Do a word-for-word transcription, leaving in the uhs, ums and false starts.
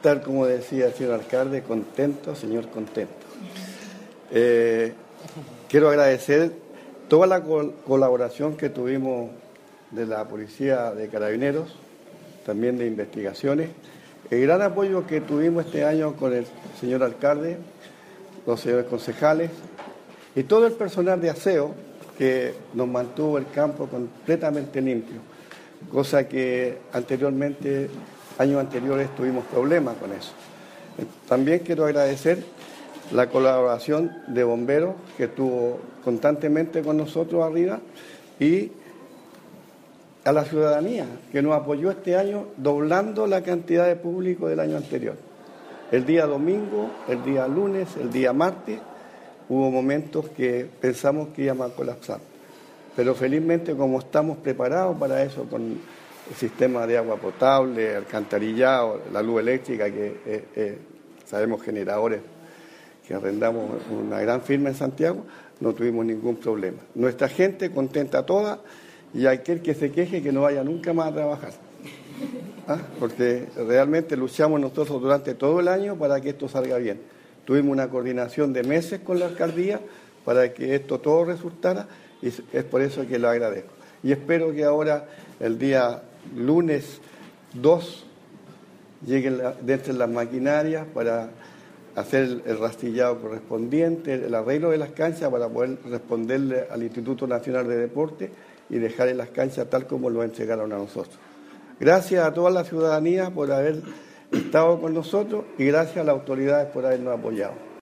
tal como decía el señor alcalde, contento, señor contento. Eh, quiero agradecer toda la col- colaboración que tuvimos de la Policía de Carabineros, también de investigaciones, el gran apoyo que tuvimos este año con el señor alcalde, los señores concejales y todo el personal de aseo que nos mantuvo el campo completamente limpio, cosa que anteriormente, años anteriores, tuvimos problemas con eso. También quiero agradecer la colaboración de bomberos que estuvo constantemente con nosotros arriba y a la ciudadanía que nos apoyó este año doblando la cantidad de público del año anterior. El día domingo, el día lunes, el día martes, hubo momentos que pensamos que íbamos a colapsar. Pero felizmente, como estamos preparados para eso, con el sistema de agua potable, alcantarillado, la luz eléctrica, que eh, eh, sabemos generadores que arrendamos una gran firma en Santiago, no tuvimos ningún problema. Nuestra gente contenta toda y aquel que se queje que no vaya nunca más a trabajar. ¿Ah? Porque realmente luchamos nosotros durante todo el año para que esto salga bien. Tuvimos una coordinación de meses con la alcaldía para que esto todo resultara y es por eso que lo agradezco. Y espero que ahora, el día lunes dos, lleguen la, dentro de las maquinarias para hacer el, el rastillado correspondiente, el arreglo de las canchas para poder responderle al Instituto Nacional de Deporte y dejar en las canchas tal como lo entregaron a nosotros. Gracias a toda la ciudadanía por haber estado con nosotros y gracias a las autoridades por habernos apoyado.